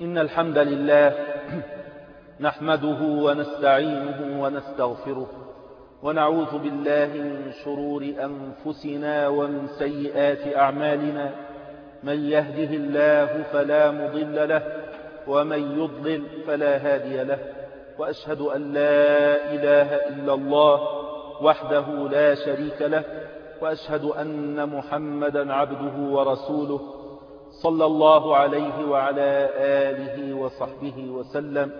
إن الحمد لله نحمده ونستعينه ونستغفره ونعوذ بالله من شرور أنفسنا ومن سيئات أعمالنا. من يهده الله فلا مضل له ومن يضلل فلا هادي له، وأشهد أن لا إله إلا الله وحده لا شريك له، وأشهد أن محمدا عبده ورسوله صلى الله عليه وعلى آله وصحبه وسلم.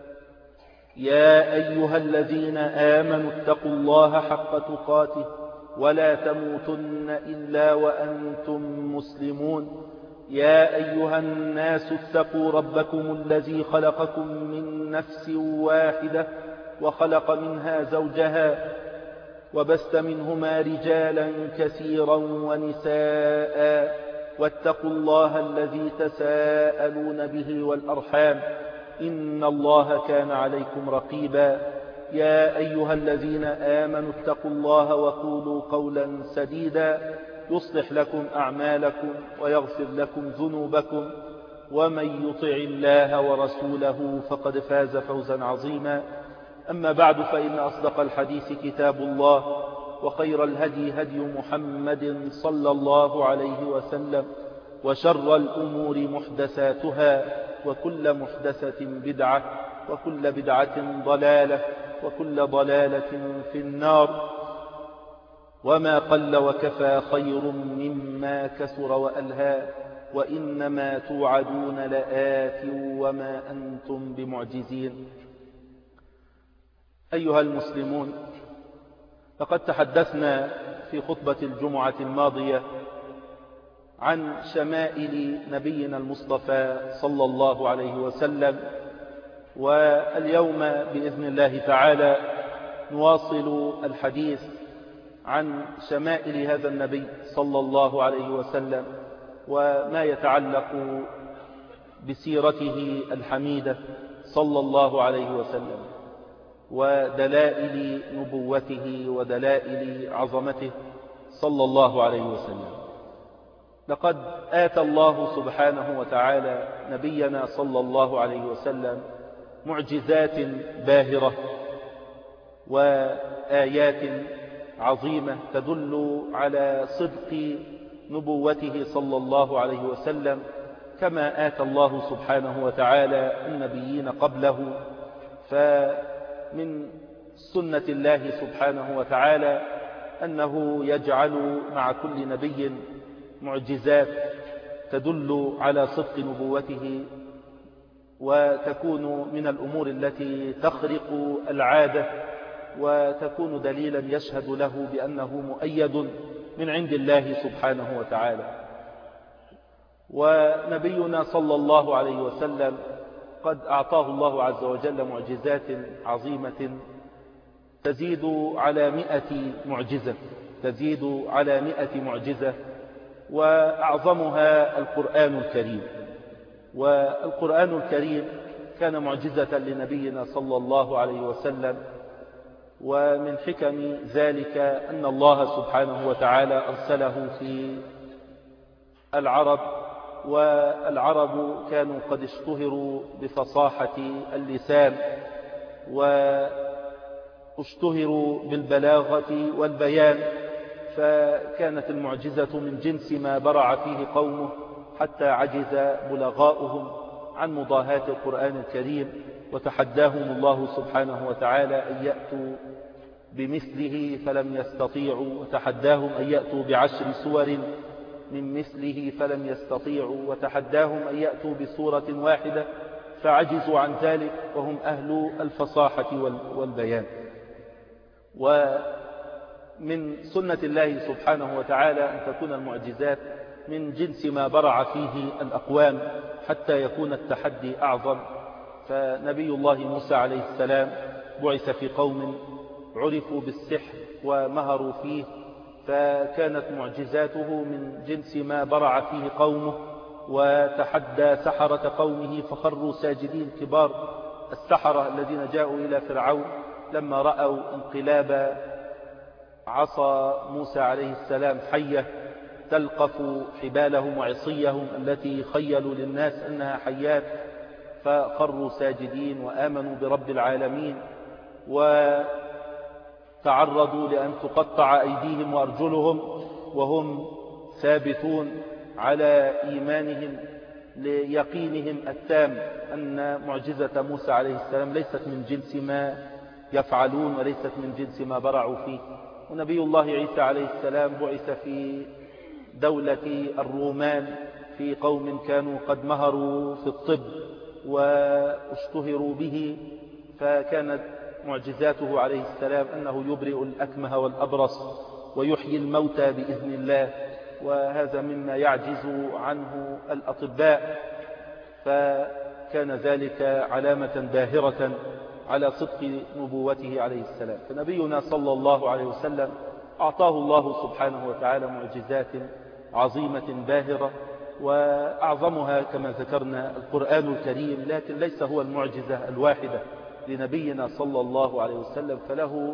يا أيها الذين آمنوا اتقوا الله حق تقاته ولا تموتن إلا وأنتم مسلمون. يا أيها الناس اتقوا ربكم الذي خلقكم من نفس واحدة وخلق منها زوجها وبث منهما رجالا كثيرا ونساء، واتقوا الله الذي تساءلون به والأرحام إن الله كان عليكم رقيبا. يا أيها الذين آمنوا اتقوا الله وقولوا قولا سديدا يصلح لكم أعمالكم ويغفر لكم ذنوبكم، ومن يطع الله ورسوله فقد فاز فوزا عظيما. أما بعد، فإن أصدق الحديث كتاب الله، وخير الهدي هدي محمد صلى الله عليه وسلم، وشر الأمور محدثاتها، وكل محدثة بدعة، وكل بدعة ضلالة، وكل ضلالة في النار. وما قل وكفى خير مما كثر وألهى، وإنما توعدون لآت وما أنتم بمعجزين. أيها المسلمون، لقد تحدثنا في خطبة الجمعة الماضية عن شمائل نبينا المصطفى صلى الله عليه وسلم، واليوم بإذن الله تعالى نواصل الحديث عن شمائل هذا النبي صلى الله عليه وسلم وما يتعلق بسيرته الحميدة صلى الله عليه وسلم ودلائل نبوته ودلائل عظمته صلى الله عليه وسلم. لقد آتى الله سبحانه وتعالى نبينا صلى الله عليه وسلم معجزات باهرة وآيات عظيمة تدل على صدق نبوته صلى الله عليه وسلم، كما آتى الله سبحانه وتعالى النبيين قبله. فمن سنة الله سبحانه وتعالى أنه يجعل مع كل نبي معجزات تدل على صدق نبوته، وتكون من الأمور التي تخرق العادة، وتكون دليلا يشهد له بأنه مؤيد من عند الله سبحانه وتعالى. ونبينا صلى الله عليه وسلم قد أعطاه الله عز وجل معجزات عظيمة تزيد على 100 معجزة، وأعظمها القرآن الكريم. والقرآن الكريم كان معجزة لنبينا صلى الله عليه وسلم، ومن حكم ذلك أن الله سبحانه وتعالى أرسله في العرب، والعرب كانوا قد اشتهروا بفصاحة اللسان، واشتهروا بالبلاغة والبيان، فكانت المعجزة من جنس ما برع فيه قومه، حتى عجز بلغاؤهم عن مضاهاة القرآن الكريم، وتحداهم الله سبحانه وتعالى أن يأتوا بمثله فلم يستطيعوا، وتحداهم أن يأتوا ب10 سور من مثله فلم يستطيعوا، وتحداهم أن يأتوا بسورة واحدة فعجزوا عن ذلك، وهم أهل الفصاحة والبيان. ومن سنة الله سبحانه وتعالى أن تكون المعجزات من جنس ما برع فيه الأقوام حتى يكون التحدي أعظم. فنبي الله موسى عليه السلام بعث في قوم عرفوا بالسحر ومهروا فيه، فكانت معجزاته من جنس ما برع فيه قومه، وتحدى سحرة قومه فخروا ساجدين. كبار السحرة الذين جاءوا إلى فرعون لما رأوا انقلاب عصا موسى عليه السلام حية تلقف حبالهم وعصيهم التي خيلوا للناس أنها حيات، فخروا ساجدين وآمنوا برب العالمين، وتعرضوا لأن تقطع أيديهم وأرجلهم وهم ثابتون على إيمانهم ليقينهم التام أن معجزة موسى عليه السلام ليست من جنس ما يفعلون وليست من جنس ما برعوا فيه. ونبي الله عيسى عليه السلام بعث في دولة الرومان، في قوم كانوا قد مهروا في الطب واشتهروا به، فكانت معجزاته عليه السلام أنه يبرئ الأكمه والأبرص ويحيي الموتى بإذن الله، وهذا مما يعجز عنه الأطباء، فكان ذلك علامة باهرة على صدق نبوته عليه السلام. فنبينا صلى الله عليه وسلم أعطاه الله سبحانه وتعالى معجزات عظيمة باهرة، وأعظمها كما ذكرنا القرآن الكريم، لكن ليس هو المعجزة الواحدة لنبينا صلى الله عليه وسلم، فله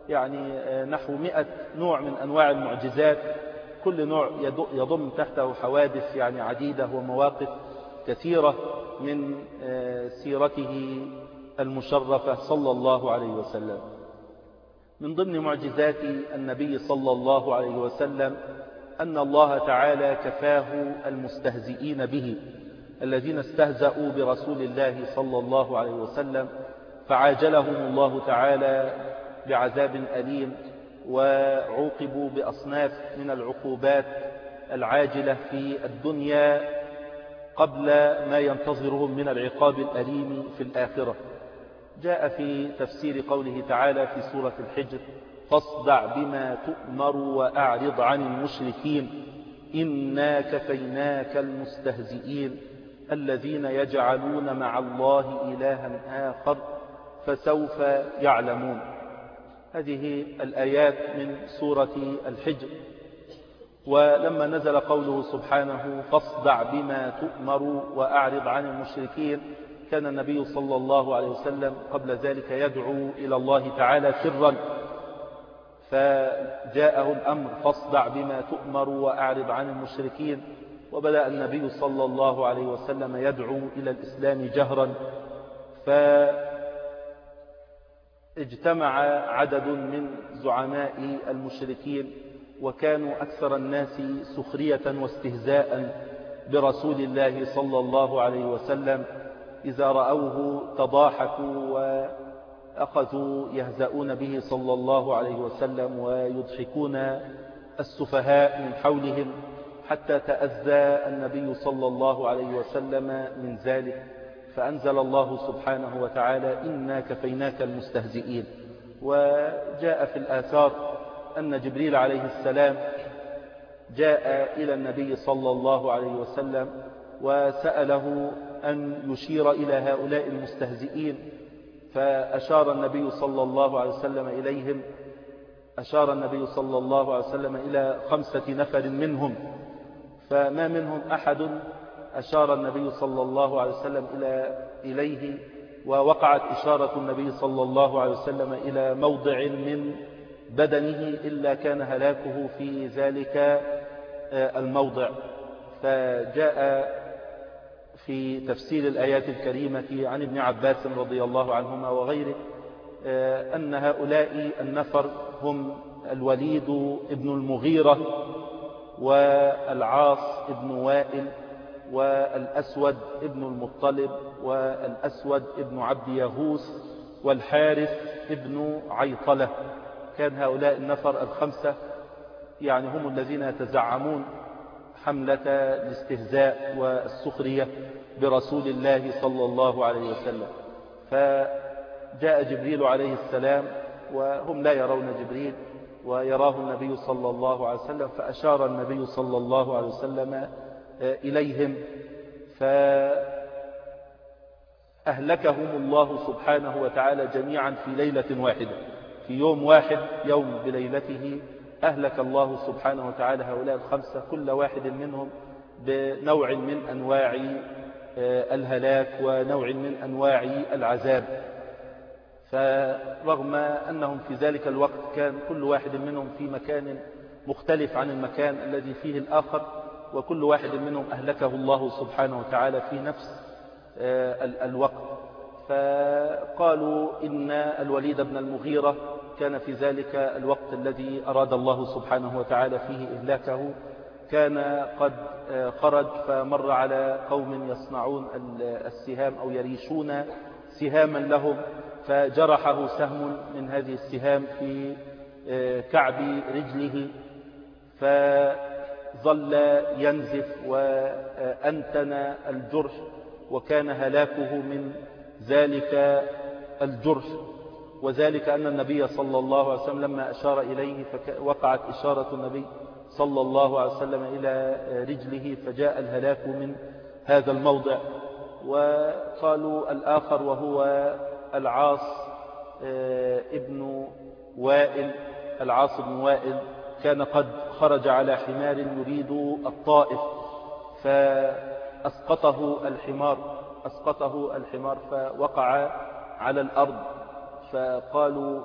نحو 100 نوع من أنواع المعجزات، كل نوع يضم تحته حوادث عديدة ومواقف كثيرة من سيرته المشرفة صلى الله عليه وسلم. من ضمن معجزات النبي صلى الله عليه وسلم أن الله تعالى كفاه المستهزئين به الذين استهزأوا برسول الله صلى الله عليه وسلم، فعاجلهم الله تعالى بعذاب أليم، وعوقبوا بأصناف من العقوبات العاجلة في الدنيا قبل ما ينتظرهم من العقاب الأليم في الآخرة. جاء في تفسير قوله تعالى في سورة الحجر: فاصدع بما تؤمر وأعرض عن المشركين إنا كفيناك المستهزئين الذين يجعلون مع الله إلها آخر فسوف يعلمون. هذه الآيات من سورة الحجر. ولما نزل قوله سبحانه: فاصدع بما تؤمر وأعرض عن المشركين، كان النبي صلى الله عليه وسلم قبل ذلك يدعو إلى الله تعالى سرا، فجاءه الأمر: فاصدع بما تؤمر وأعرض عن المشركين، وبدأ النبي صلى الله عليه وسلم يدعو إلى الإسلام جهرا، فاجتمع عدد من زعماء المشركين، وكانوا أكثر الناس سخرية واستهزاء برسول الله صلى الله عليه وسلم. إذا رأوه تضاحكوا وأخذوا يهزؤون به صلى الله عليه وسلم ويضحكون السفهاء من حولهم، حتى تأذى النبي صلى الله عليه وسلم من ذلك، فأنزل الله سبحانه وتعالى: إنا كفيناك المستهزئين. وجاء في الآثار أن جبريل عليه السلام جاء إلى النبي صلى الله عليه وسلم وسأله أن يشير إلى هؤلاء المستهزئين، فأشار النبي صلى الله عليه وسلم إليهم، أشار النبي صلى الله عليه وسلم إلى 5 نفر منهم، فما منهم أحد أشار النبي صلى الله عليه وسلم إليه، ووقعت إشارة النبي صلى الله عليه وسلم إلى موضع من بدنه إلا كان هلاكه في ذلك الموضع. فجاء في تفسير الآيات الكريمة عن ابن عباس رضي الله عنهما وغيره أن هؤلاء النفر هم الوليد ابن المغيرة والعاص ابن وائل والأسود ابن المطلب والأسود ابن عبد يغوث والحارث ابن عيطلة. كان هؤلاء النفر 5 هم الذين يتزعمون حملة الاستهزاء والسخرية برسول الله صلى الله عليه وسلم. فجاء جبريل عليه السلام وهم لا يرون جبريل ويراه النبي صلى الله عليه وسلم، فأشار النبي صلى الله عليه وسلم إليهم، فأهلكهم الله سبحانه وتعالى جميعا في ليلة واحدة، في يوم واحد، يوم بليلته، أهلك الله سبحانه وتعالى هؤلاء 5 كل واحد منهم بنوع من أنواع الهلاك ونوع من أنواع العذاب. فرغم أنهم في ذلك الوقت كان كل واحد منهم في مكان مختلف عن المكان الذي فيه الآخر، وكل واحد منهم أهلكه الله سبحانه وتعالى في نفس الوقت. فقالوا إن الوليد بن المغيرة كان في ذلك الوقت الذي أراد الله سبحانه وتعالى فيه إهلاكه، كان قد خرج فمر على قوم يصنعون السهام أو يريشون سهاما لهم، فجرحه سهم من هذه السهام في كعب رجله، فظل ينزف وأنتن الجرح، وكان هلاكه من ذلك الجرح. وذلك أن النبي صلى الله عليه وسلم لما أشار إليه وقعت إشارة النبي صلى الله عليه وسلم إلى رجله، فجاء الهلاك من هذا الموضع. وقالوا الآخر وهو العاص ابن وائل، العاص بن وائل كان قد خرج على حمار يريد الطائف، فأسقطه الحمار فوقع على الأرض، فقالوا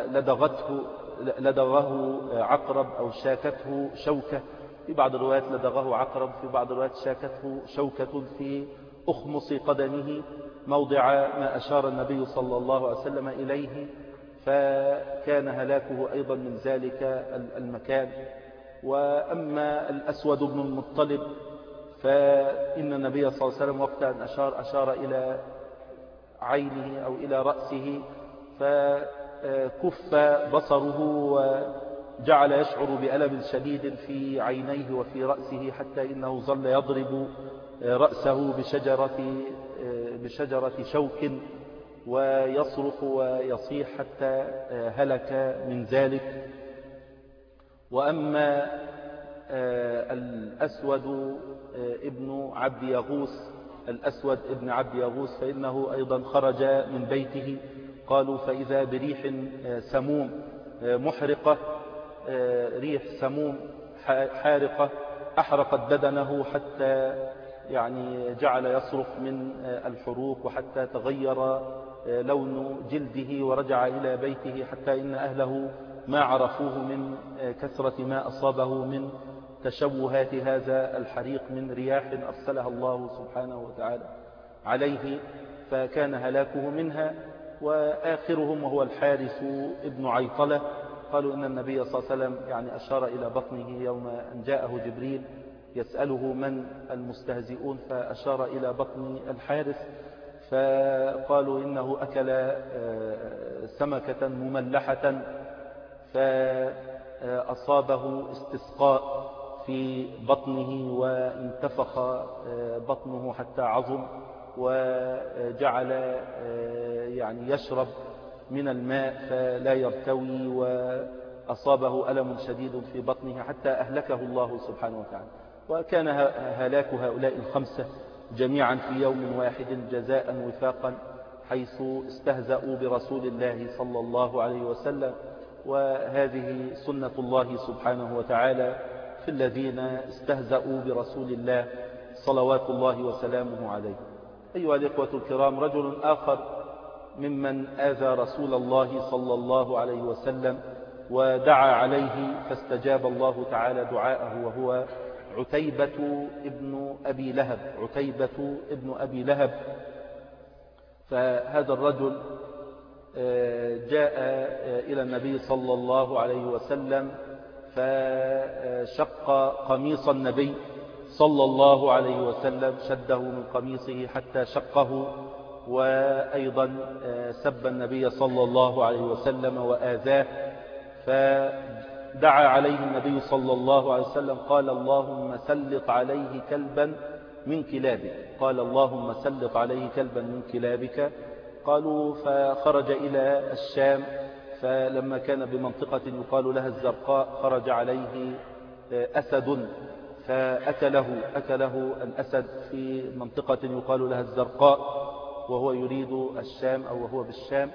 فلدغه عقرب أو شاكته شوكة، في بعض الروايات لدغه عقرب، في بعض الروايات شاكته شوكة في أخمص قدمه موضع ما أشار النبي صلى الله عليه وسلم إليه، فكان هلاكه أيضا من ذلك المكان. وأما الأسود بن المطلب فإن النبي صلى الله عليه وسلم وقت أن أشار إلى عينه أو إلى رأسه، فكف بصره وجعل يشعر بألم شديد في عينيه وفي رأسه، حتى إنه ظل يضرب رأسه بشجرة شوك ويصرخ ويصيح حتى هلك من ذلك. وأما الأسود ابن عبد يغوث فإنه أيضا خرج من بيته، قالوا فإذا بريح سموم محرقة، ريح سموم حارقة أحرقت بدنه حتى يعني جعل يصرخ من الحروق، وحتى تغير لون جلده ورجع إلى بيته، حتى إن أهله ما عرفوه من كثرة ما أصابه من تشوهات هذا الحريق من رياح أرسلها الله سبحانه وتعالى عليه، فكان هلاكه منها. وآخرهم وهو الحارث ابن عيطلة، قالوا إن النبي صلى الله عليه وسلم يعني أشار إلى بطنه يوم أن جاءه جبريل يسأله من المستهزئون، فأشار إلى بطن الحارث، فقالوا إنه أكل سمكة مملحة فأصابه استسقاء في بطنه وانتفخ بطنه حتى عظم، وجعل يعني يشرب من الماء فلا يرتوي، وأصابه ألم شديد في بطنه حتى أهلكه الله سبحانه وتعالى. وكان هلاك هؤلاء الخمسة جميعا في يوم واحد جزاء وفاقا، حيث استهزأوا برسول الله صلى الله عليه وسلم. وهذه سنة الله سبحانه وتعالى في الذين استهزأوا برسول الله صلوات الله وسلامه عليه. أيها الإخوة الكرام، رجل آخر ممن آذى رسول الله صلى الله عليه وسلم ودعا عليه فاستجاب الله تعالى دعاءه، وهو عتيبة ابن أبي لهب. فهذا الرجل جاء إلى النبي صلى الله عليه وسلم فشق قميص النبي صلى الله عليه وسلم، شده من قميصه حتى شقه، وأيضا سب النبي صلى الله عليه وسلم وآذاه. فدعا عليه النبي صلى الله عليه وسلم قال اللهم سلط عليه كلبا من كلابك. قالوا فخرج إلى الشام، فلما كان بمنطقة يقال لها الزرقاء خرج عليه أسد فأكله الأسد في منطقة يقال لها الزرقاء، وهو يريد الشام أو وهو بالشام.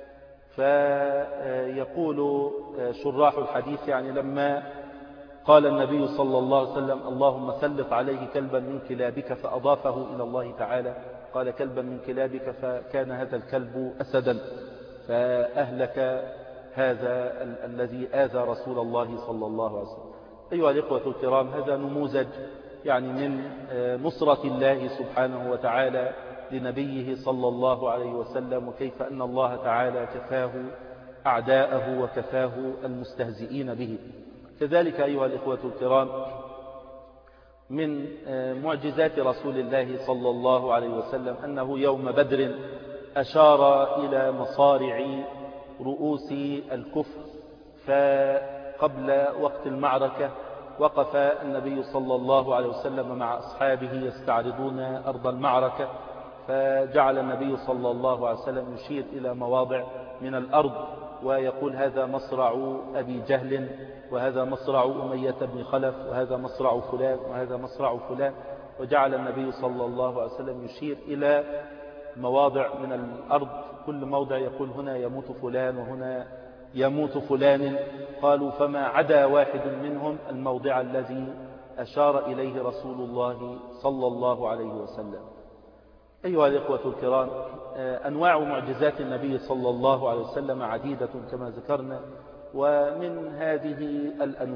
فيقول شراح الحديث يعني لما قال النبي صلى الله عليه وسلم اللهم سلط عليه كلبا من كلابك فأضافه إلى الله تعالى، قال كلبا من كلابك، فكان هذا الكلب أسدا، فأهلك هذا الذي آذى رسول الله صلى الله عليه وسلم. أيها الإخوة الكرام، هذا نموذج يعني من نصرة الله سبحانه وتعالى لنبيه صلى الله عليه وسلم، وكيف أن الله تعالى كفاه أعداءه وكفاه المستهزئين به. كذلك أيها الإخوة الكرام، من معجزات رسول الله صلى الله عليه وسلم أنه يوم بدر أشار إلى مصارع رؤوس الكفر، فقبل وقت المعركة وقف النبي صلى الله عليه وسلم مع أصحابه يستعرضون أرض المعركة، فجعل النبي صلى الله عليه وسلم يشير إلى مواضع من الأرض ويقول هذا مصرع أبي جهل، وهذا مصرع أمية بن خلف، وهذا مصرع فلان، وهذا مصرع فلان. وجعل النبي صلى الله عليه وسلم يشير إلى مواضع من الأرض، كل موضع يقول هنا يموت فلان وهنا يموت فلان. قالوا فما عدا واحد منهم الموضع الذي أشار إليه رسول الله صلى الله عليه وسلم. أيها الإخوة الكرام، أنواع معجزات النبي صلى الله عليه وسلم عديدة كما ذكرنا، ومن هذه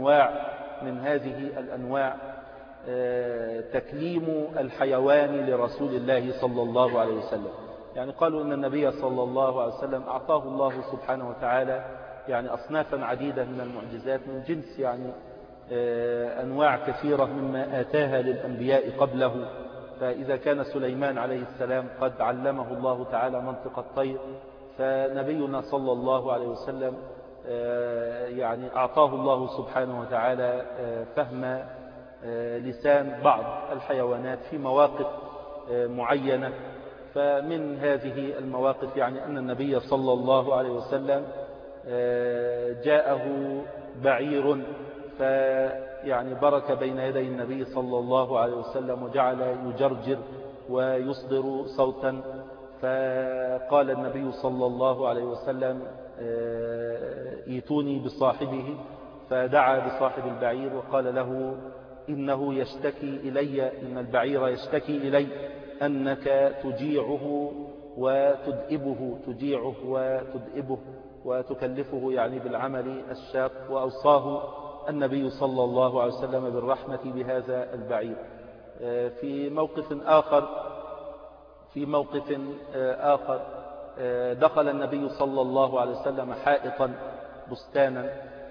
الأنواع تكليم الحيوان لرسول الله صلى الله عليه وسلم. يعني قالوا إن النبي صلى الله عليه وسلم أعطاه الله سبحانه وتعالى يعني أصنافا عديدة من المعجزات من جنس يعني أنواع كثيرة مما آتاها للأنبياء قبله. فإذا كان سليمان عليه السلام قد علمه الله تعالى منطق الطير، فنبينا صلى الله عليه وسلم يعني أعطاه الله سبحانه وتعالى فهم لسان بعض الحيوانات في مواقف معينة. فمن هذه المواقف يعني أن النبي صلى الله عليه وسلم جاءه بعير فيعني برك بين يدي النبي صلى الله عليه وسلم وجعل يجرجر ويصدر صوتا، فقال النبي صلى الله عليه وسلم ايتوني بصاحبه، فدعا بصاحب البعير وقال له إنه يشتكي إلي، إن البعير يشتكي إلي أنك تجيعه وتدئبه وتكلفه يعني بالعمل الشاق. وأوصاه النبي صلى الله عليه وسلم بالرحمة بهذا البعير. في موقف آخر دخل النبي صلى الله عليه وسلم حائطا بستانا،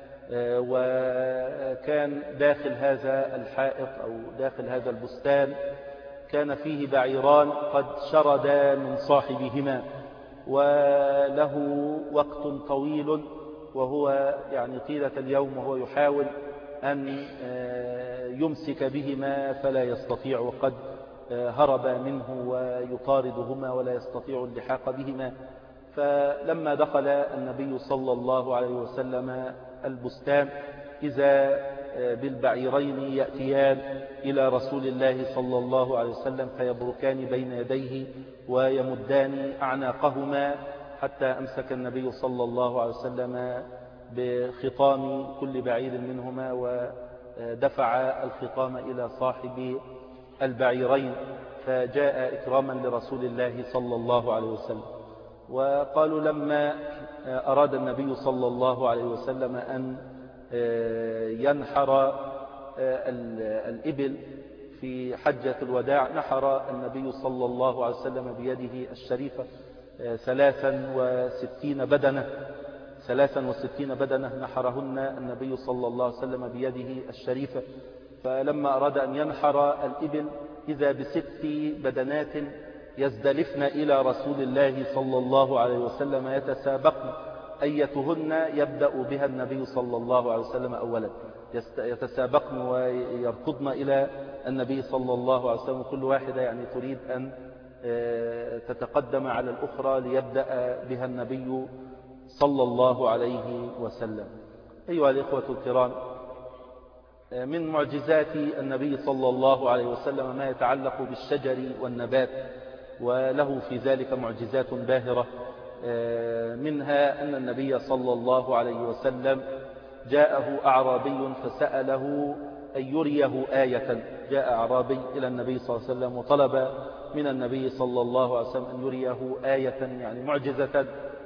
وكان داخل هذا الحائط أو داخل هذا البستان كان فيه بعيران قد شردا من صاحبهما، وله وقت طويل وهو يعني طيلة اليوم وهو يحاول أن يمسك بهما فلا يستطيع، وقد هرب منه ويطاردهما ولا يستطيع اللحاق بهما. فلما دخل النبي صلى الله عليه وسلم البستان إذا بالبعيرين يأتيان إلى رسول الله صلى الله عليه وسلم فيبركان بين يديه ويمدان أعناقهما، حتى أمسك النبي صلى الله عليه وسلم بخطام كل بعير منهما ودفع الخطام إلى صاحب البعيرين، فجاء إكراما لرسول الله صلى الله عليه وسلم. وقالوا لما أراد النبي صلى الله عليه وسلم أن ينحر الإبل في حجة الوداع، نحر النبي صلى الله عليه وسلم بيده الشريفة 63 بدنة نحرهن النبي صلى الله عليه وسلم بيده الشريفة. فلما أراد أن ينحر الإبل إذا ب6 بدنات يزدلفن إلى رسول الله صلى الله عليه وسلم يتسابقن أيتهن يبدأ بها النبي صلى الله عليه وسلم أولا، يتسابقن ويركضن إلى النبي صلى الله عليه وسلم، كل واحدة يعني تريد أن تتقدم على الأخرى ليبدأ بها النبي صلى الله عليه وسلم. أيها الإخوة الكرام، من معجزات النبي صلى الله عليه وسلم ما يتعلق بالشجر والنبات، وله في ذلك معجزات باهرة. منها أن النبي صلى الله عليه وسلم جاءه أعرابي فسأله أن يريه آية. جاء أعرابي إلى النبي صلى الله عليه وسلم وطلب من النبي صلى الله عليه وسلم أن يريه آية يعني معجزة،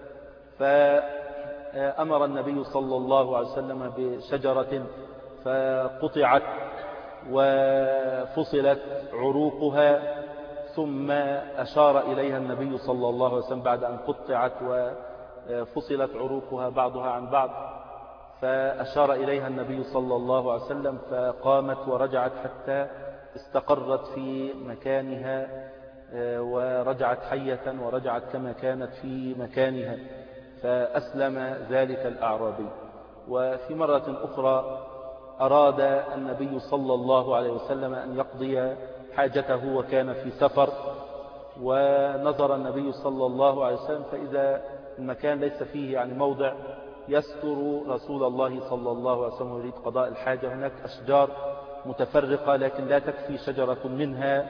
فأمر النبي صلى الله عليه وسلم بشجرة فقطعت وفصلت عروقها، ثم أشار إليها النبي صلى الله عليه وسلم بعد أن قطعت وفصلت عروقها بعضها عن بعض، فأشار إليها النبي صلى الله عليه وسلم فقامت ورجعت حتى استقرت في مكانها ورجعت حية ورجعت كما كانت في مكانها، فأسلم ذلك الأعرابي. وفي مرة أخرى أراد النبي صلى الله عليه وسلم أن يقضي حاجته وكان في سفر، ونظر النبي صلى الله عليه وسلم فإذا المكان ليس فيه يعني موضع يستر رسول الله صلى الله عليه وسلم يريد قضاء الحاجة. هناك أشجار متفرقة لكن لا تكفي شجرة منها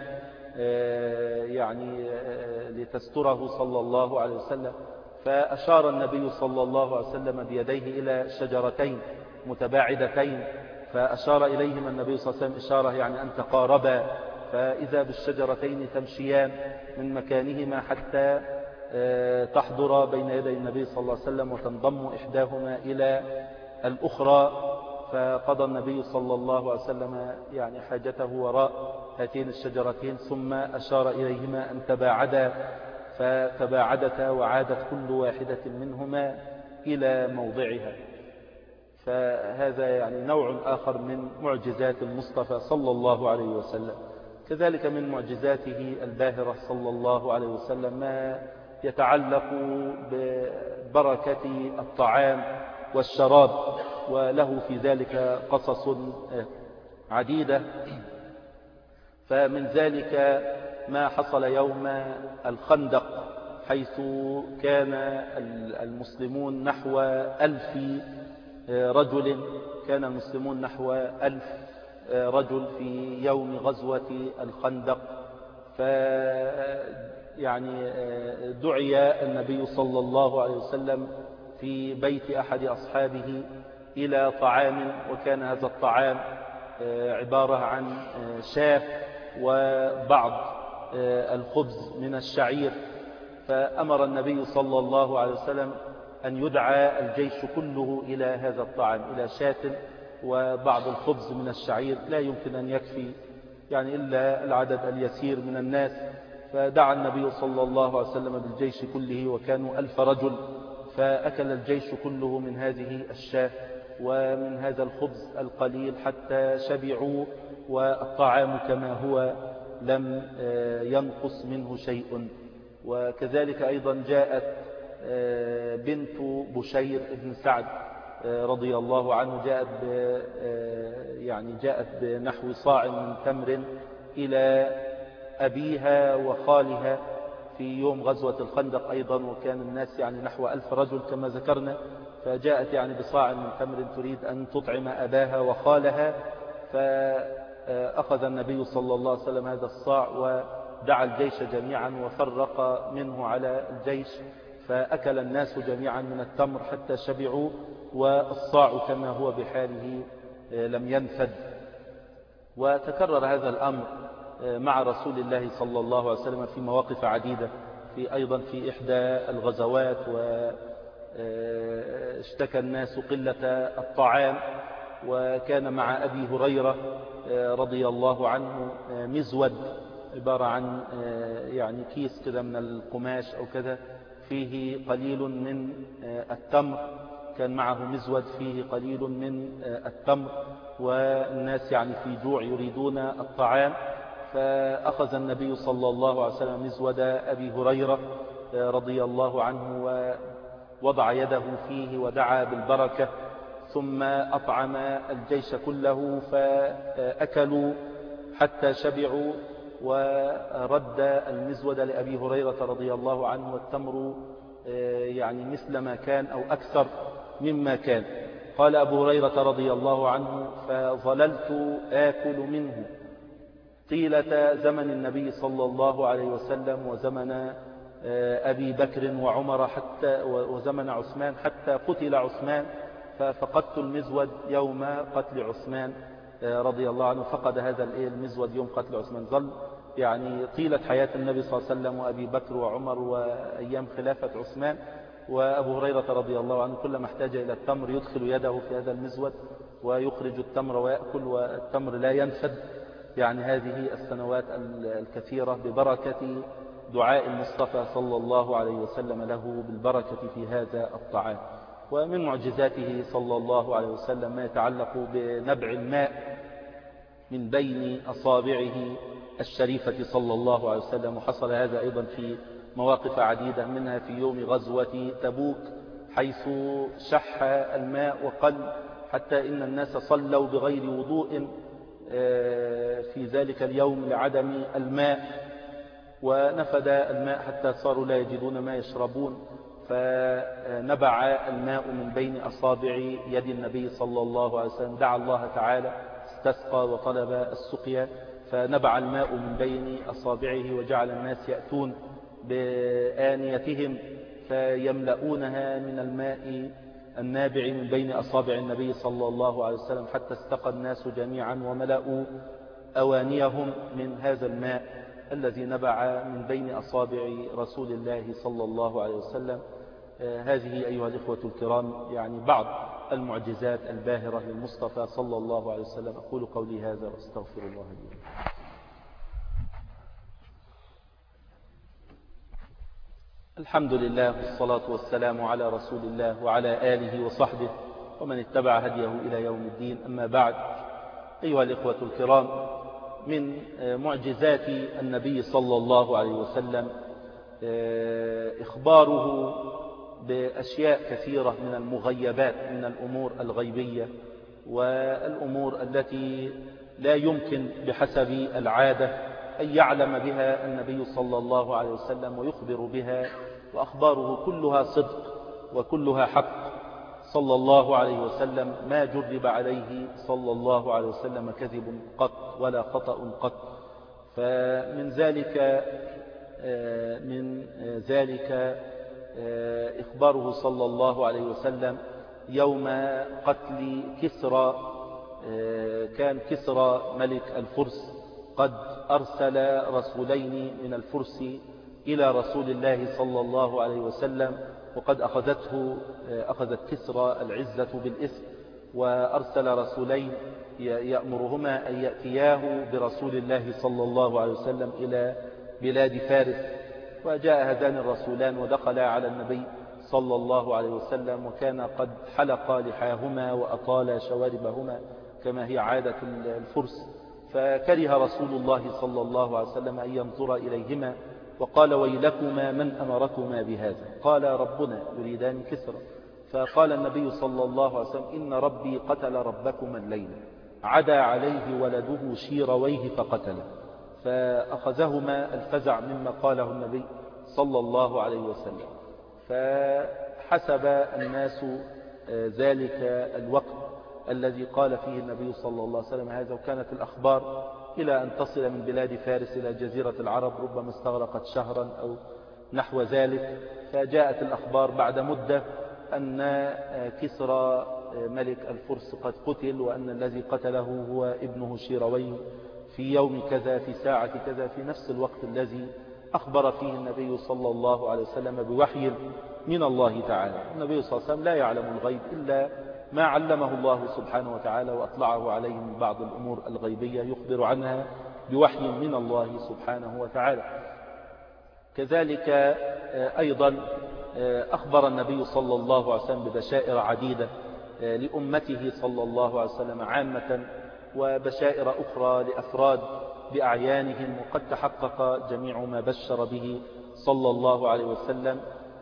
يعني لتستره صلى الله عليه وسلم، فأشار النبي صلى الله عليه وسلم بيديه إلى شجرتين متباعدتين، فأشار إليهما النبي صلى الله عليه وسلم إشارة يعني أن تقاربا، فإذا بالشجرتين تمشيان من مكانهما حتى تحضر بين يدي النبي صلى الله عليه وسلم وتنضم إحداهما إلى الأخرى، فقضى النبي صلى الله عليه وسلم يعني حاجته وراء هاتين الشجرتين، ثم أشار إليهما أن تباعدا، فتباعدتا وعادت كل واحدة منهما إلى موضعها. فهذا يعني نوع آخر من معجزات المصطفى صلى الله عليه وسلم. كذلك من معجزاته الباهرة صلى الله عليه وسلم ما يتعلق ببركة الطعام والشراب، وله في ذلك قصص عديدة. فمن ذلك ما حصل يوم الخندق، حيث كان المسلمون نحو 1000 رجل، كان المسلمون نحو 1000 رجل في يوم غزوة الخندق. يعني دعي النبي صلى الله عليه وسلم في بيت أحد أصحابه إلى طعام، وكان هذا الطعام عبارة عن شاة وبعض الخبز من الشعير، فأمر النبي صلى الله عليه وسلم أن يدعى الجيش كله إلى هذا الطعام، إلى شاة وبعض الخبز من الشعير، لا يمكن أن يكفي يعني إلا العدد اليسير من الناس، فدعا النبي صلى الله عليه وسلم بالجيش كله وكانوا 1000 رجل، فأكل الجيش كله من هذه الشاة ومن هذا الخبز القليل حتى شبعوا، والطعام كما هو لم ينقص منه شيء. وكذلك أيضا جاءت بنت بشير بن سعد رضي الله عنه، جاءت بنحو صاع من تمر إلى أبيها وخالها في يوم غزوة الخندق أيضا، وكان الناس يعني نحو 1000 رجل كما ذكرنا، فجاءت يعني بصاع من تمر تريد أن تطعم أباها وخالها، فأخذ النبي صلى الله عليه وسلم هذا الصاع ودعا الجيش جميعا وفرق منه على الجيش، فأكل الناس جميعا من التمر حتى شبعوا، والصاع كما هو بحاله لم ينفد. وتكرر هذا الأمر مع رسول الله صلى الله عليه وسلم في مواقف عديدة، أيضا في إحدى الغزوات واشتكى الناس قلة الطعام، وكان مع أبي هريرة رضي الله عنه مزود عبارة عن يعني كيس كده من القماش أو كذا فيه قليل من التمر، كان معه مزود فيه قليل من التمر، والناس يعني في جوع يريدون الطعام، فأخذ النبي صلى الله عليه وسلم مزود أبي هريرة رضي الله عنه ووضع يده فيه ودعا بالبركة، ثم أطعم الجيش كله فأكلوا حتى شبعوا، ورد المزود لأبي هريرة رضي الله عنه والتمر يعني مثل ما كان أو أكثر مما كان. قال أبو هريرة رضي الله عنه: فظللت آكل منه طيلة زمن النبي صلى الله عليه وسلم وزمن أبي بكر وعمر وزمن عثمان حتى قتل عثمان، ففقدت المزود يوم قتل عثمان رضي الله عنه، فقد هذا المزود يوم قتل عثمان. ظل يعني طيلة حياة النبي صلى الله عليه وسلم وأبي بكر وعمر وأيام خلافة عثمان، وأبو هريرة رضي الله عنه كلما احتاج إلى التمر يدخل يده في هذا المزود ويخرج التمر ويأكل، والتمر لا ينفد، يعني هذه السنوات الكثيرة ببركة دعاء المصطفى صلى الله عليه وسلم له بالبركة في هذا الطعام. ومن معجزاته صلى الله عليه وسلم ما يتعلق بنبع الماء من بين أصابعه الشريفة صلى الله عليه وسلم. وحصل هذا أيضا في مواقف عديدة، منها في يوم غزوة تبوك حيث شح الماء وقل حتى إن الناس صلوا بغير وضوء في ذلك اليوم لعدم الماء، ونفد الماء حتى صاروا لا يجدون ما يشربون، فنبع الماء من بين أصابع يد النبي صلى الله عليه وسلم. دعا الله تعالى، استسقى وطلب السقيا، فنبع الماء من بين أصابعه وجعل الناس يأتون بآنيتهم فيملؤونها من الماء النابع من بين أصابع النبي صلى الله عليه وسلم، حتى استقى الناس جميعا وملأوا أوانيهم من هذا الماء الذي نبع من بين أصابع رسول الله صلى الله عليه وسلم. هذه أيها الإخوة الكرام يعني بعض المعجزات الباهرة للمصطفى صلى الله عليه وسلم. أقول قولي هذا واستغفر الله لي. الحمد لله والصلاة والسلام على رسول الله وعلى آله وصحبه ومن اتبع هديه إلى يوم الدين. أما بعد، أيها الإخوة الكرام، من معجزات النبي صلى الله عليه وسلم إخباره بأشياء كثيرة من المغيبات، من الأمور الغيبية والأمور التي لا يمكن بحسب العادة أن يعلم بها النبي صلى الله عليه وسلم ويخبر بها، وأخباره كلها صدق وكلها حق صلى الله عليه وسلم. ما جرب عليه صلى الله عليه وسلم كذب قط ولا خطأ قط. فمن ذلك إخباره صلى الله عليه وسلم يوم قتل كسرى. كان كسرى ملك الفرس قد أرسل رسولين من الفرس إلى رسول الله صلى الله عليه وسلم، وقد أخذت كسرى العزة بالإثم، وأرسل رسولين يأمرهما أن يأتياه برسول الله صلى الله عليه وسلم إلى بلاد فارس. وجاء هذان الرسولان ودخلا على النبي صلى الله عليه وسلم، وكان قد حلق لحاهما وأطال شواربهما كما هي عادة الفرس، فكره رسول الله صلى الله عليه وسلم أن ينظر إليهما، وقال: ويلكما من أمركما بهذا؟ قال: ربنا يريدان كسرى. فقال النبي صلى الله عليه وسلم: إن ربي قتل ربكما الليلة، عدا عليه ولده شيرويه فقتله. فأخذهما الفزع مما قاله النبي صلى الله عليه وسلم. فحسب الناس ذلك الوقت الذي قال فيه النبي صلى الله عليه وسلم هذا، وكانت الأخبار إلى أن تصل من بلاد فارس إلى جزيرة العرب ربما استغرقت شهرا أو نحو ذلك. فجاءت الأخبار بعد مدة أن كسرى ملك الفرس قد قتل، وأن الذي قتله هو ابنه شيرويه في يوم كذا في ساعة كذا في نفس الوقت الذي أخبر فيه النبي صلى الله عليه وسلم بوحي من الله تعالى. النبي صلى الله عليه وسلم لا يعلم الغيب إلا ما علمه الله سبحانه وتعالى وأطلعه عليه من بعض الأمور الغيبية يخبر عنها بوحي من الله سبحانه وتعالى. كذلك أيضا أخبر النبي صلى الله عليه وسلم ببشائر عديدة لأمته صلى الله عليه وسلم عامة، وبشائر أخرى لأفراد بأعيانهم، وقد تحقق جميع ما بشر به صلى الله عليه وسلم.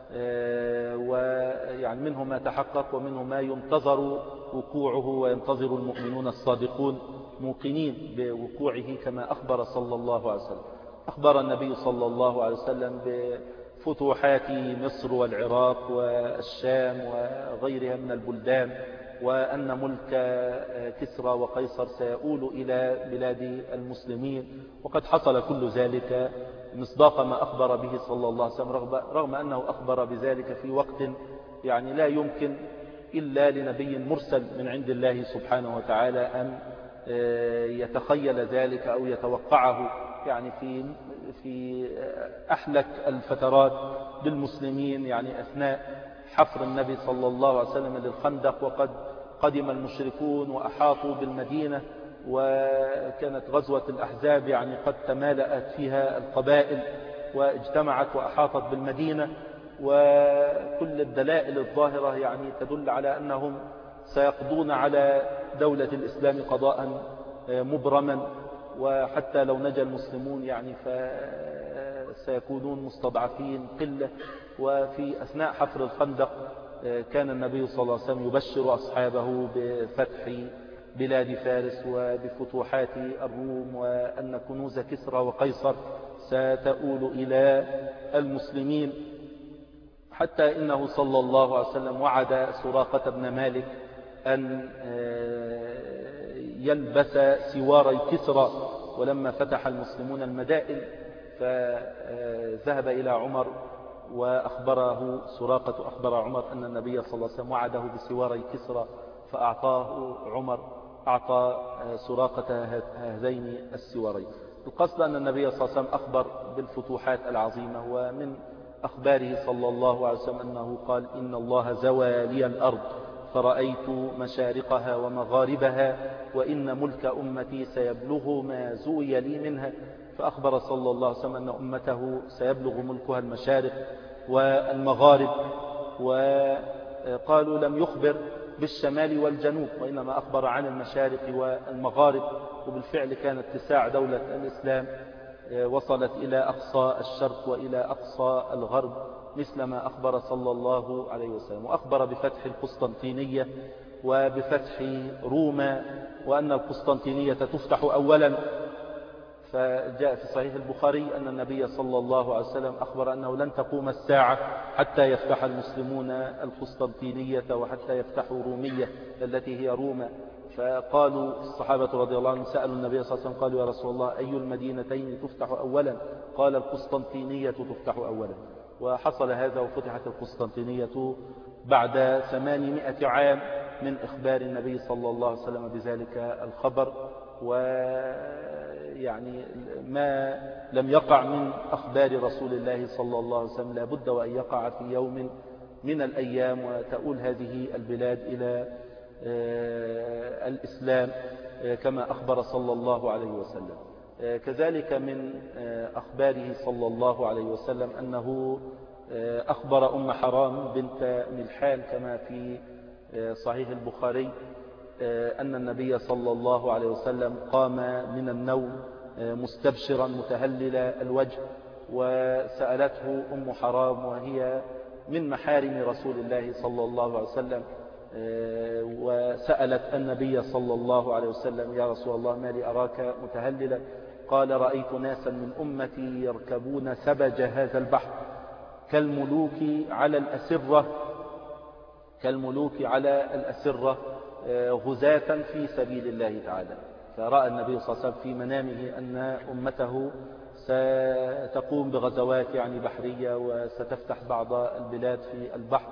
ويعني منه ما تحقق ومنه ما ينتظر وقوعه، وينتظر المؤمنون الصادقون موقنين بوقوعه كما أخبر صلى الله عليه وسلم. أخبر النبي صلى الله عليه وسلم بفتوحات مصر والعراق والشام وغيرها من البلدان، وأن ملك كسرى وقيصر سيؤول إلى بلاد المسلمين، وقد حصل كل ذلك مصداق ما أخبر به صلى الله عليه وسلم، رغم أنه أخبر بذلك في وقت يعني لا يمكن إلا لنبي مرسل من عند الله سبحانه وتعالى أن يتخيل ذلك أو يتوقعه. يعني في أحلك الفترات بالمسلمين، يعني أثناء حفر النبي صلى الله عليه وسلم للخندق، وقد قدم المشركون وأحاطوا بالمدينة وكانت غزوة الأحزاب يعني قد تمالأت فيها القبائل واجتمعت وأحاطت بالمدينة، وكل الدلائل الظاهرة يعني تدل على أنهم سيقضون على دولة الإسلام قضاء مبرما، وحتى لو نجا المسلمون يعني فسيكونون مستضعفين قلة. وفي أثناء حفر الخندق كان النبي صلى الله عليه وسلم يبشر أصحابه بفتح بلاد فارس وبفتوحات الروم، وأن كنوز كسرى وقيصر ستؤول إلى المسلمين، حتى إنه صلى الله عليه وسلم وعد سراقة بن مالك أن يلبس سواري كسرى. ولما فتح المسلمون المدائن فذهب إلى عمر وأخبره سراقة، أخبر عمر أن النبي صلى الله عليه وسلم وعده بسواري كسرى، فأعطاه عمر، أعطى سراقة هذين السوارين. القصد أن النبي صلى الله عليه وسلم أخبر بالفتوحات العظيمة، ومن أخباره صلى الله عليه وسلم أنه قال: إن الله زوى لي الأرض فرأيت مشارقها ومغاربها، وإن ملك أمتي سيبلغ ما زوي لي منها. فأخبر صلى الله عليه وسلم أن أمته سيبلغ ملكها المشارق والمغارب، وقالوا لم يخبر بالشمال والجنوب، وإنما أخبر عن المشارق والمغارب. وبالفعل كان اتساع دولة الإسلام وصلت إلى أقصى الشرق وإلى أقصى الغرب، مثل ما أخبر صلى الله عليه وسلم. وأخبر بفتح القسطنطينية وبفتح روما، وأن القسطنطينية تفتح أولا. فجاء في صحيح البخاري أن النبي صلى الله عليه وسلم أخبر أنه لن تقوم الساعة حتى يفتح المسلمون القسطنطينية وحتى يفتحوا رومية التي هي روما. فقالوا الصحابة رضي الله عنهم سألوا النبي صلى الله عليه وسلم قالوا: يا رسول الله، أي المدينتين تفتح أولا؟ قال: القسطنطينية تفتح أولا. وحصل هذا، وفتحت القسطنطينية بعد 800 عام من إخبار النبي صلى الله عليه وسلم بذلك الخبر. ويعني ما لم يقع من أخبار رسول الله صلى الله عليه وسلم لا بد وأن يقع في يوم من الأيام، وتؤول هذه البلاد إلى الإسلام كما أخبر صلى الله عليه وسلم. كذلك من أخباره صلى الله عليه وسلم أنه أخبر أم حرام بنت ملحان كما في صحيح البخاري أن النبي صلى الله عليه وسلم قام من النوم مستبشرا متهلل الوجه، وسألته أم حرام وهي من محارم رسول الله صلى الله عليه وسلم، وسألت النبي صلى الله عليه وسلم: يا رسول الله، ما لي أراك متهللا؟ قال: رأيت ناسا من أمتي يركبون سبج هذا البحر كالملوك على الأسرة غزاة في سبيل الله تعالى. فرأى النبي صلى الله عليه وسلم في منامه أن أمته ستقوم بغزوات يعني بحرية، وستفتح بعض البلاد في البحر،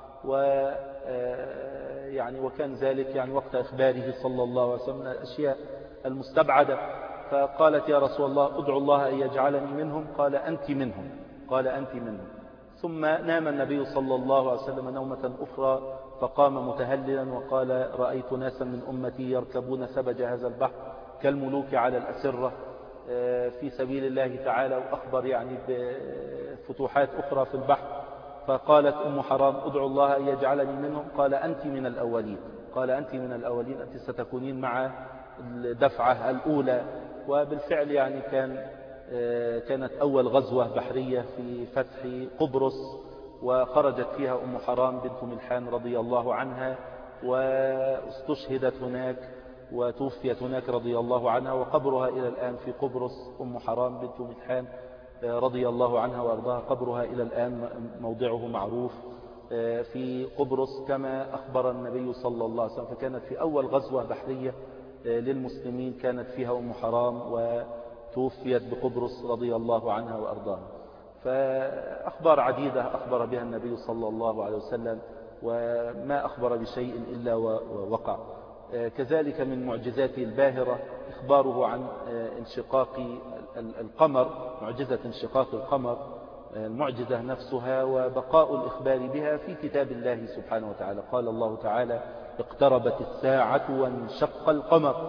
وكان ذلك يعني وقت إخباره صلى الله عليه وسلم من الأشياء المستبعدة. فقالت: يا رسول الله، ادعو الله أن يجعلني منهم. قال: أنت منهم. ثم نام النبي صلى الله عليه وسلم نومة أخرى فقام متهللا وقال: رأيت ناسا من أمتي يركبون سبج هذا البحر كالملوك على الأسرة في سبيل الله تعالى، وأخبر يعني بفتوحات أخرى في البحر. فقالت أم حرام: ادعو الله أن يجعلني منهم. قال: أنت من الأولين، أنت ستكونين مع الدفعة الأولى. وبالفعل يعني كانت أول غزوة بحرية في فتح قبرص، وخرجت فيها أم حرام بنت ملحان رضي الله عنها، واستشهدت هناك وتوفيت هناك رضي الله عنها، وقبرها إلى الآن في قبرص. أم حرام بنت ملحان رضي الله عنها وأرضاها قبرها إلى الآن موضعه معروف في قبرص كما أخبر النبي صلى الله عليه وسلم. فكانت في أول غزوة بحرية للمسلمين كانت فيها أم حرام، وتوفيت بقبرص رضي الله عنها وأرضاها. فأخبار عديدة أخبر بها النبي صلى الله عليه وسلم، وما أخبر بشيء إلا ووقع. كذلك من معجزاته الباهرة إخباره عن انشقاق القمر، معجزة انشقاق القمر، المعجزة نفسها وبقاء الإخبار بها في كتاب الله سبحانه وتعالى. قال الله تعالى: اقتربت الساعة وانشق القمر.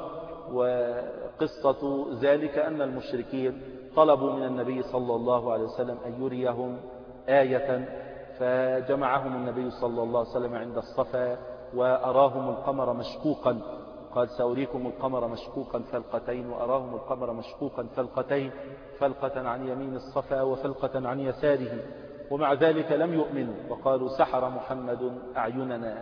وقصة ذلك أن المشركين طلبوا من النبي صلى الله عليه وسلم أن يريهم آية، فجمعهم النبي صلى الله عليه وسلم عند الصفا وأراهم القمر مشقوقا، قال سأريكم القمر مشقوقا فلقتين، وأراهم القمر مشقوقا فلقتين، فلقة عن يمين الصفا وفلقة عن يساره، ومع ذلك لم يؤمنوا وقالوا سحر محمد أعيننا.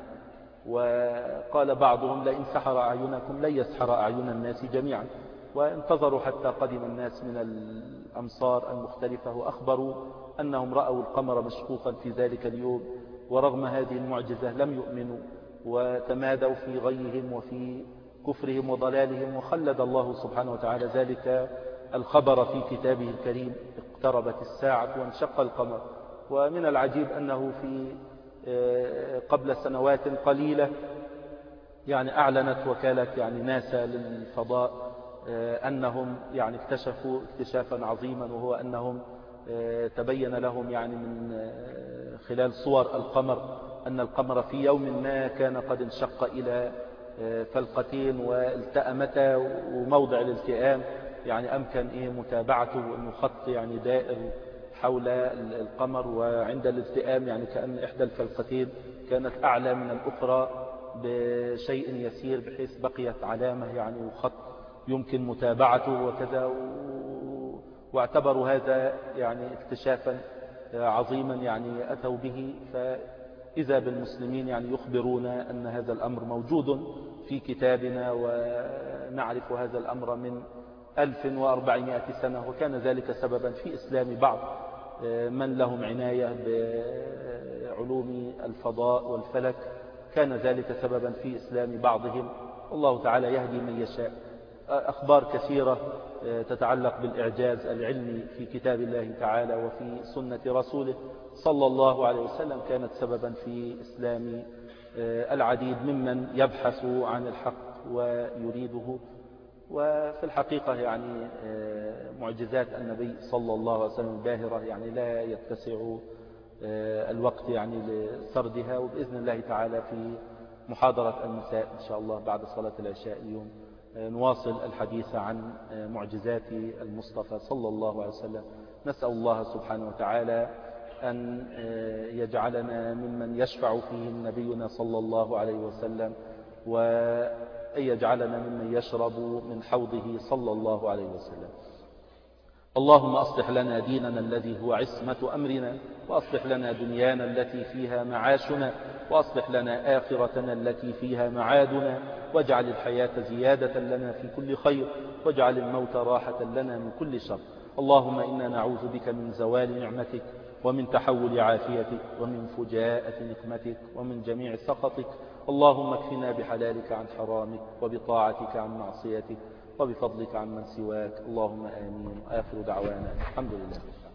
وقال بعضهم لئن سحر أعينكم لن يسحر أعين الناس جميعا، وانتظروا حتى قدم الناس من الأمصار المختلفة وأخبروا أنهم رأوا القمر مشقوقا في ذلك اليوم، ورغم هذه المعجزة لم يؤمنوا وتمادوا في غيهم وفي كفرهم وضلالهم. وخلد الله سبحانه وتعالى ذلك الخبر في كتابه الكريم: اقتربت الساعة وانشق القمر. ومن العجيب أنه في قبل سنوات قليلة أعلنت وكالة ناسا للفضاء أنهم اكتشفوا اكتشافا عظيما، وهو أنهم تبين لهم من خلال صور القمر أن القمر في يوم ما كان قد انشق إلى فلقتين والتأمتا، وموضع الالتئام أمكن متابعته، وأنه خط دائر حول القمر، وعند الالتئام كأن إحدى الفلقتين كانت أعلى من الأخرى بشيء يسير، بحيث بقيت علامة وخط يمكن متابعته وكذا. واعتبروا هذا اكتشافا عظيما أتوا به. فإذا بالمسلمين يخبرون أن هذا الأمر موجود في كتابنا، ونعرف هذا الأمر من 1400 سنة، وكان ذلك سببا في إسلام بعض من لهم عناية بعلوم الفضاء والفلك، كان ذلك سببا في إسلام بعضهم. الله تعالى يهدي من يشاء. أخبار كثيرة تتعلق بالإعجاز العلمي في كتاب الله تعالى وفي سنة رسوله صلى الله عليه وسلم كانت سببا في إسلام العديد ممن يبحث عن الحق ويريده. وفي الحقيقة معجزات النبي صلى الله عليه وسلم باهرة، لا يتسع الوقت لسردها. وبإذن الله تعالى في محاضرة المساء إن شاء الله بعد صلاة العشاء اليوم نواصل الحديث عن معجزات المصطفى صلى الله عليه وسلم. نسأل الله سبحانه وتعالى أن يجعلنا ممن يشفع فيهم نبينا صلى الله عليه وسلم، وأن يجعلنا ممن يشرب من حوضه صلى الله عليه وسلم. اللهم أصلح لنا ديننا الذي هو عصمة أمرنا، وأصلح لنا دنيانا التي فيها معاشنا، وأصلح لنا آخرتنا التي فيها معادنا، واجعل الحياة زيادة لنا في كل خير، واجعل الموت راحة لنا من كل شر. اللهم إنا نعوذ بك من زوال نعمتك، ومن تحول عافيتك، ومن فجاءة نقمتك، ومن جميع سخطك. اللهم اكفنا بحلالك عن حرامك، وبطاعتك عن معصيتك، وبفضلك عن من سواك. اللهم آمين. آخر دعوانا الحمد لله.